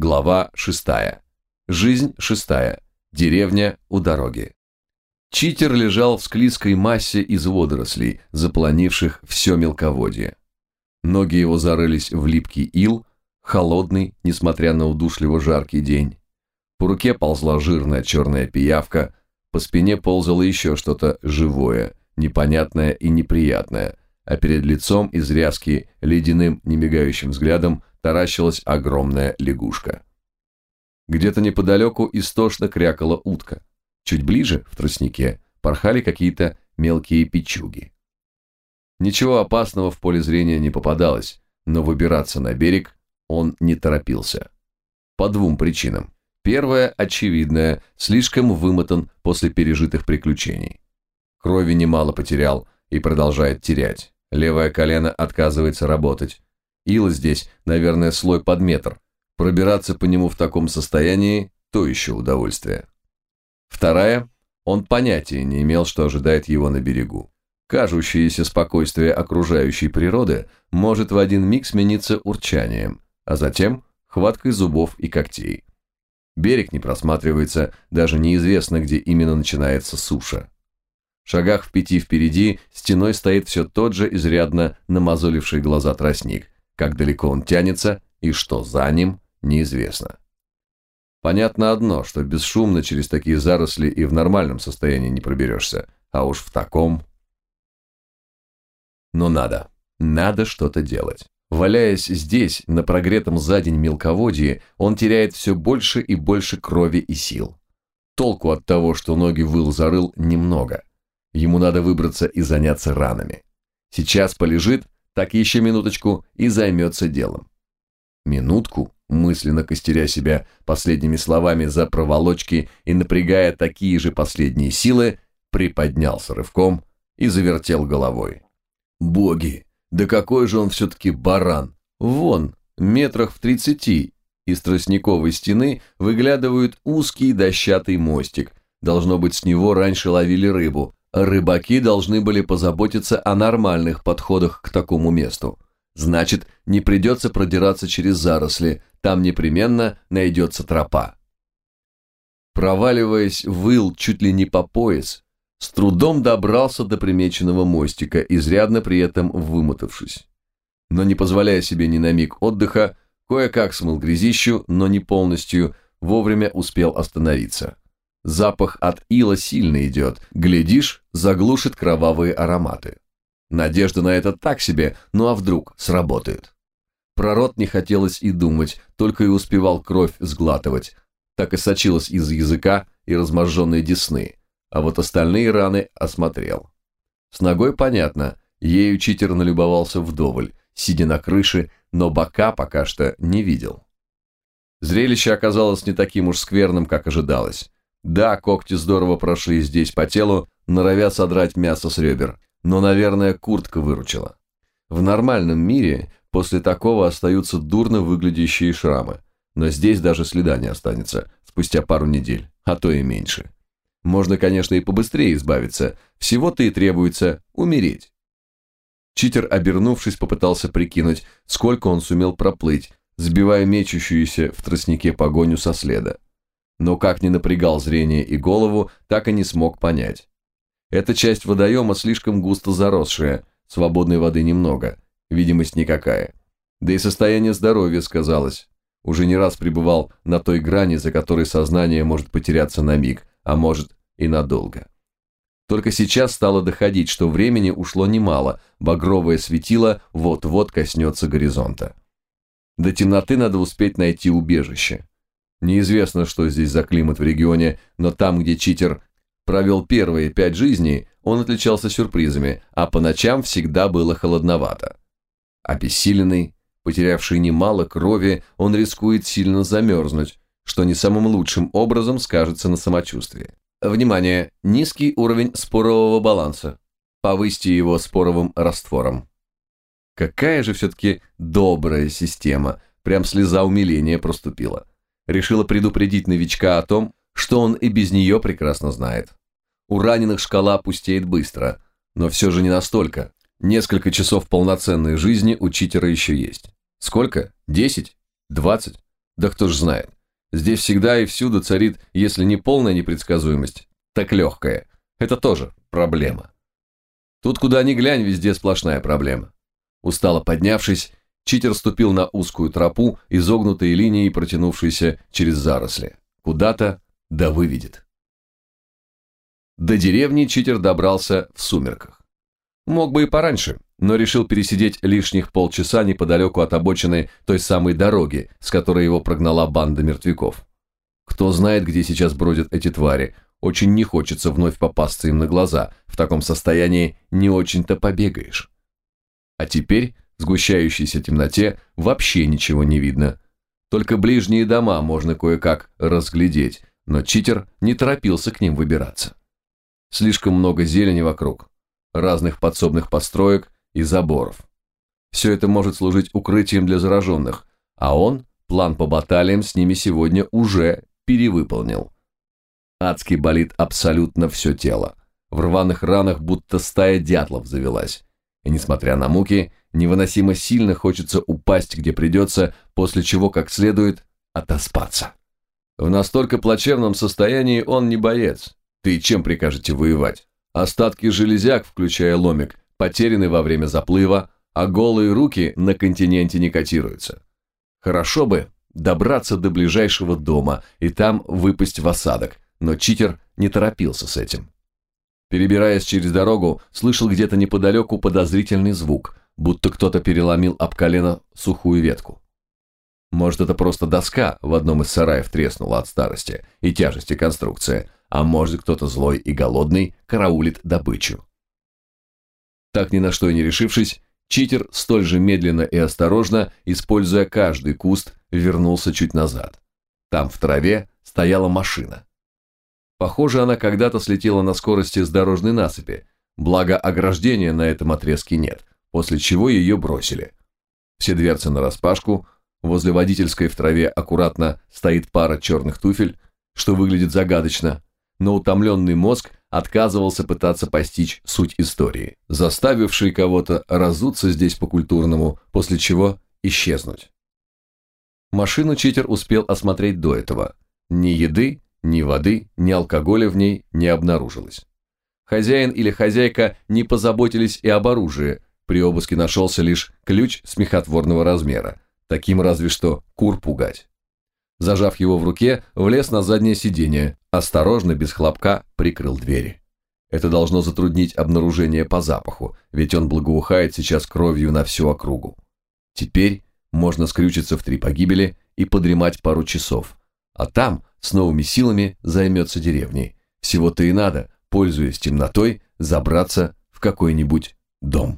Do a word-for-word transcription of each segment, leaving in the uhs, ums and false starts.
Глава шестая. Жизнь шестая. Деревня у дороги. Читер лежал в склизкой массе из водорослей, заполонивших все мелководье. Ноги его зарылись в липкий ил, холодный, несмотря на удушливо жаркий день. По руке ползла жирная черная пиявка, по спине ползало еще что-то живое, непонятное и неприятное, а перед лицом из ряски ледяным немигающим взглядом таращилась огромная лягушка. Где-то неподалеку истошно крякала утка. Чуть ближе, в тростнике, порхали какие-то мелкие печуги. Ничего опасного в поле зрения не попадалось, но выбираться на берег он не торопился. По двум причинам. Первая, очевидная, слишком вымотан после пережитых приключений. Крови немало потерял и продолжает терять. Левое колено отказывается работать. Ила здесь, наверное, слой под метр. Пробираться по нему в таком состоянии – то еще удовольствие. Вторая, он понятия не имел, что ожидает его на берегу. Кажущееся спокойствие окружающей природы может в один миг смениться урчанием, а затем хваткой зубов и когтей. Берег не просматривается, даже неизвестно, где именно начинается суша. В шагах в пяти впереди стеной стоит все тот же изрядно намазоливший глаза тростник. Как далеко он тянется и что за ним, неизвестно. Понятно одно, что бесшумно через такие заросли и в нормальном состоянии не проберешься, а уж в таком... Но надо, надо что-то делать. Валяясь здесь, на прогретом за день мелководье, он теряет все больше и больше крови и сил. Толку от того, что ноги выл зарыл, немного. Ему надо выбраться и заняться ранами. Сейчас полежит, так еще минуточку и займется делом. Минутку, мысленно костеря себя последними словами за проволочки и напрягая такие же последние силы, приподнялся рывком и завертел головой. Боги! Да какой же он все-таки баран! Вон, метрах в тридцати, из тростниковой стены выглядывает узкий дощатый мостик. Должно быть, с него раньше ловили рыбу. Рыбаки должны были позаботиться о нормальных подходах к такому месту. Значит, не придется продираться через заросли, там непременно найдется тропа. Проваливаясь в ил чуть ли не по пояс, с трудом добрался до примеченного мостика, изрядно при этом вымотавшись. Но не позволяя себе ни на миг отдыха, кое-как смыл грязищу, но не полностью, вовремя успел остановиться. Запах от ила сильно идет, глядишь, заглушит кровавые ароматы. Надежда на это так себе, ну а вдруг сработает. Про рот не хотелось и думать, только и успевал кровь сглатывать. Так и сочилась из языка и разможженной десны. А вот остальные раны осмотрел. С ногой понятно, ею читер налюбовался вдоволь, сидя на крыше, но бока пока что не видел. Зрелище оказалось не таким уж скверным, как ожидалось. Да, когти здорово прошли здесь по телу, норовя содрать мясо с ребер, но, наверное, куртка выручила. В нормальном мире после такого остаются дурно выглядящие шрамы, но здесь даже следа не останется спустя пару недель, а то и меньше. Можно, конечно, и побыстрее избавиться, всего-то и требуется умереть. Читер, обернувшись, попытался прикинуть, сколько он сумел проплыть, сбивая мечущуюся в тростнике погоню со следа. Но как ни напрягал зрение и голову, так и не смог понять. Эта часть водоема слишком густо заросшая, свободной воды немного, видимость никакая. Да и состояние здоровья сказалось. Уже не раз пребывал на той грани, за которой сознание может потеряться на миг, а может и надолго. Только сейчас стало доходить, что времени ушло немало, багровое светило вот-вот коснется горизонта. До темноты надо успеть найти убежище. Неизвестно, что здесь за климат в регионе, но там, где читер провел первые пять жизней, он отличался сюрпризами, а по ночам всегда было холодновато. Обессиленный, потерявший немало крови, он рискует сильно замерзнуть, что не самым лучшим образом скажется на самочувствии. Внимание! Низкий уровень спорового баланса. Повысьте его споровым раствором. Какая же все-таки добрая система, прям слеза умиления проступила. Решила предупредить новичка о том, что он и без нее прекрасно знает. У раненых шкала пустеет быстро, но все же не настолько. Несколько часов полноценной жизни у читера еще есть. Сколько? Десять? Двадцать? Да кто ж знает. Здесь всегда и всюду царит, если не полная непредсказуемость, так легкая. Это тоже проблема. Тут куда ни глянь, везде сплошная проблема. Устало поднявшись, читер ступил на узкую тропу, изогнутой линией, протянувшейся через заросли. Куда-то да выведет. До деревни читер добрался в сумерках. Мог бы и пораньше, но решил пересидеть лишних полчаса неподалеку от обочины той самой дороги, с которой его прогнала банда мертвяков. Кто знает, где сейчас бродят эти твари, очень не хочется вновь попасться им на глаза, в таком состоянии не очень-то побегаешь. А теперь в сгущающейся темноте вообще ничего не видно. Только ближние дома можно кое-как разглядеть, но читер не торопился к ним выбираться. Слишком много зелени вокруг, разных подсобных построек и заборов. Все это может служить укрытием для зараженных, а он план по баталиям с ними сегодня уже перевыполнил. Адски болит абсолютно все тело. В рваных ранах будто стая дятлов завелась. И несмотря на муки, невыносимо сильно хочется упасть, где придется, после чего как следует отоспаться. В настолько плачевном состоянии он не боец. Ты чем прикажете воевать? Остатки железяк, включая ломик, потеряны во время заплыва, а голые руки на континенте не котируются. Хорошо бы добраться до ближайшего дома и там выпасть в осадок, но читер не торопился с этим. Перебираясь через дорогу, слышал где-то неподалеку подозрительный звук, будто кто-то переломил об колено сухую ветку. Может, это просто доска в одном из сараев треснула от старости и тяжести конструкции, а может, кто-то злой и голодный караулит добычу. Так ни на что и не решившись, читер столь же медленно и осторожно, используя каждый куст, вернулся чуть назад. Там в траве стояла машина. Похоже, она когда-то слетела на скорости с дорожной насыпи, благо ограждения на этом отрезке нет, после чего ее бросили. Все дверцы нараспашку, возле водительской в траве аккуратно стоит пара черных туфель, что выглядит загадочно, но утомленный мозг отказывался пытаться постичь суть истории, заставившей кого-то разуться здесь по-культурному, после чего исчезнуть. Машину читер успел осмотреть до этого. Ни еды, ни воды, ни алкоголя в ней не обнаружилось. Хозяин или хозяйка не позаботились и об оружии, при обыске нашелся лишь ключ смехотворного размера, таким разве что кур пугать. Зажав его в руке, влез на заднее сиденье, осторожно, без хлопка, прикрыл двери. Это должно затруднить обнаружение по запаху, ведь он благоухает сейчас кровью на всю округу. Теперь можно скрючиться в три погибели и подремать пару часов, а там с новыми силами займется деревней. Всего-то и надо, пользуясь темнотой, забраться в какой-нибудь дом.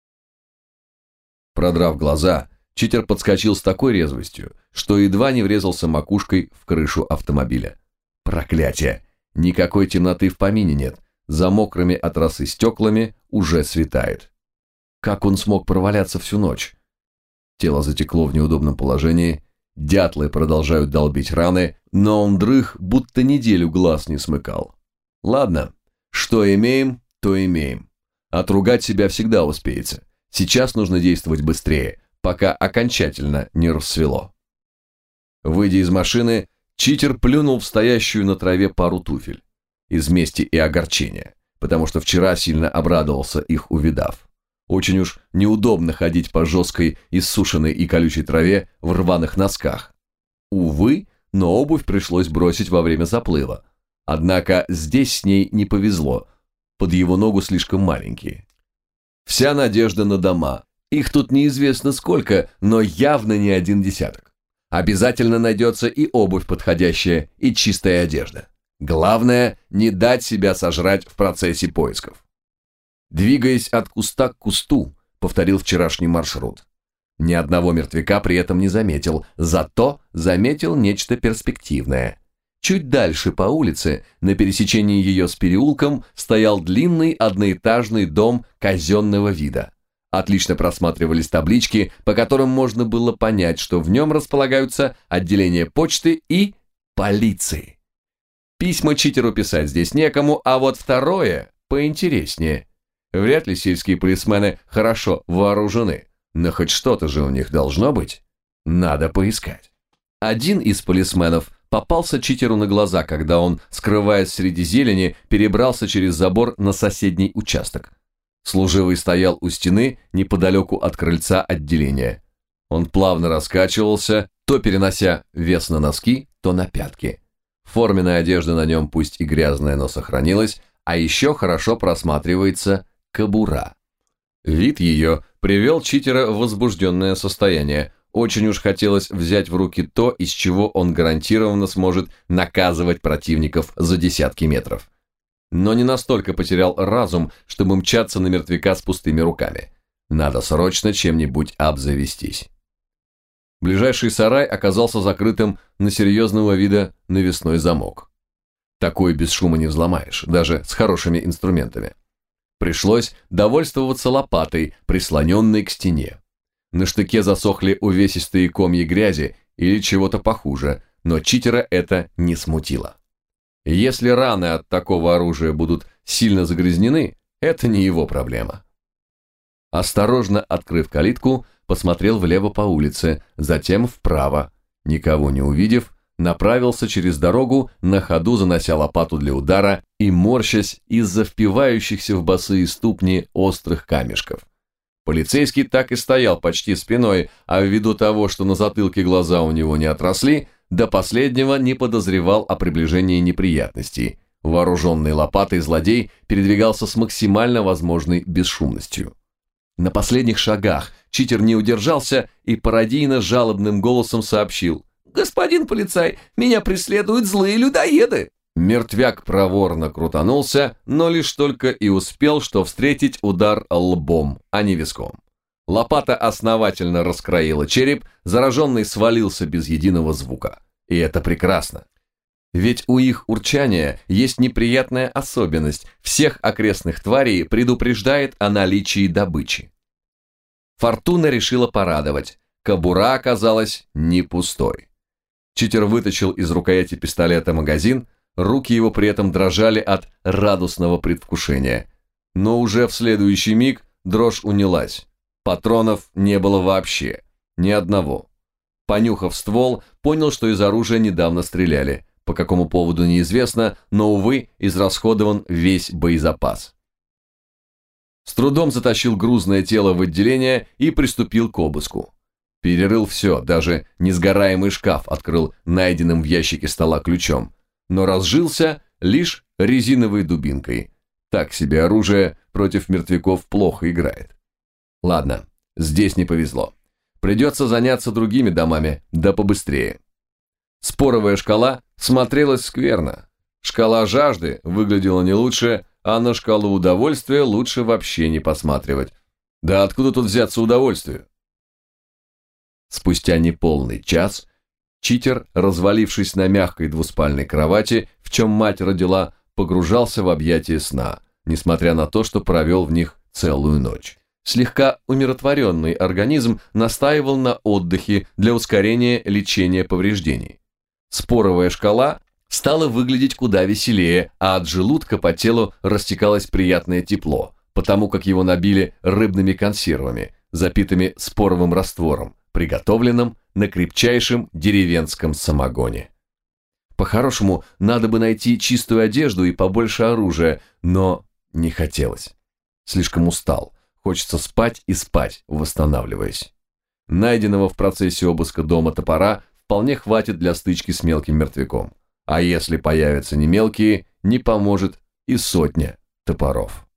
Продрав глаза, читер подскочил с такой резвостью, что едва не врезался макушкой в крышу автомобиля. Проклятие! Никакой темноты в помине нет, за мокрыми от росы стеклами уже светает. Как он смог проваляться всю ночь? Тело затекло в неудобном положении, дятлы продолжают долбить раны, но он дрых, будто неделю глаз не смыкал. Ладно, что имеем, то имеем. Отругать себя всегда успеется. Сейчас нужно действовать быстрее, пока окончательно не рассвело. Выйдя из машины, читер плюнул в стоящую на траве пару туфель. Из мести и огорчения, потому что вчера сильно обрадовался их увидав. Очень уж неудобно ходить по жесткой, иссушенной и колючей траве в рваных носках. Увы, но обувь пришлось бросить во время заплыва. Однако здесь с ней не повезло, под его ногу слишком маленькие. Вся надежда на дома. Их тут неизвестно сколько, но явно не один десяток. Обязательно найдется и обувь подходящая, и чистая одежда. Главное, не дать себя сожрать в процессе поисков. Двигаясь от куста к кусту, повторил вчерашний маршрут. Ни одного мертвяка при этом не заметил, зато заметил нечто перспективное. Чуть дальше по улице, на пересечении ее с переулком, стоял длинный одноэтажный дом казенного вида. Отлично просматривались таблички, по которым можно было понять, что в нем располагаются отделение почты и полиции. Письма читеру писать здесь некому, а вот второе поинтереснее. Вряд ли сельские полисмены хорошо вооружены, но хоть что-то же у них должно быть. Надо поискать. Один из полисменов попался читеру на глаза, когда он, скрываясь среди зелени, перебрался через забор на соседний участок. Служивый стоял у стены неподалеку от крыльца отделения. Он плавно раскачивался, то перенося вес на носки, то на пятки. Форменная одежда на нем пусть и грязная, но сохранилась, а еще хорошо просматривается кобура. Вид ее привел читера в возбужденное состояние. Очень уж хотелось взять в руки то, из чего он гарантированно сможет наказывать противников за десятки метров. Но не настолько потерял разум, чтобы мчаться на мертвяка с пустыми руками. Надо срочно чем-нибудь обзавестись. Ближайший сарай оказался закрытым на серьезного вида навесной замок. Такой без шума не взломаешь, даже с хорошими инструментами. Пришлось довольствоваться лопатой, прислоненной к стене. На штыке засохли увесистые комья грязи или чего-то похуже, но читера это не смутило. Если раны от такого оружия будут сильно загрязнены, это не его проблема. Осторожно открыв калитку, посмотрел влево по улице, затем вправо. Никого не увидев, направился через дорогу, на ходу занося лопату для удара и морщась из-за впивающихся в босые ступни острых камешков. Полицейский так и стоял почти спиной, а ввиду того, что на затылке глаза у него не отросли, до последнего не подозревал о приближении неприятностей. Вооруженный лопатой злодей передвигался с максимально возможной бесшумностью. На последних шагах читер не удержался и пародийно жалобным голосом сообщил: «Господин полицай, меня преследуют злые людоеды!» Мертвяк проворно крутанулся, но лишь только и успел, что встретить удар лбом, а не виском. Лопата основательно раскроила череп, зараженный свалился без единого звука. И это прекрасно. Ведь у их урчания есть неприятная особенность: всех окрестных тварей предупреждает о наличии добычи. Фортуна решила порадовать. Кобура оказалась не пустой. Читер вытащил из рукояти пистолета магазин, руки его при этом дрожали от радостного предвкушения. Но уже в следующий миг дрожь унялась. Патронов не было вообще, ни одного. Понюхав ствол, понял, что из оружия недавно стреляли. По какому поводу неизвестно, но, увы, израсходован весь боезапас. С трудом затащил грузное тело в отделение и приступил к обыску. Перерыл все, даже несгораемый шкаф открыл найденным в ящике стола ключом, но разжился лишь резиновой дубинкой. Так себе оружие против мертвяков плохо играет. Ладно, здесь не повезло. Придется заняться другими домами, да побыстрее. Споровая шкала смотрелась скверно. Шкала жажды выглядела не лучше, а на шкалу удовольствия лучше вообще не посматривать. Да откуда тут взяться удовольствию? Спустя неполный час читер, развалившись на мягкой двуспальной кровати, в чем мать родила, погружался в объятия сна, несмотря на то, что провел в них целую ночь. Слегка умиротворенный организм настаивал на отдыхе для ускорения лечения повреждений. Споровая шкала стала выглядеть куда веселее, а от желудка по телу растекалось приятное тепло, потому как его набили рыбными консервами, запитыми споровым раствором, приготовленным на крепчайшем деревенском самогоне. По-хорошему, надо бы найти чистую одежду и побольше оружия, но не хотелось. Слишком устал. Хочется спать и спать, восстанавливаясь. Найденного в процессе обыска дома топора вполне хватит для стычки с мелким мертвяком. А если появятся не мелкие, не поможет и сотня топоров.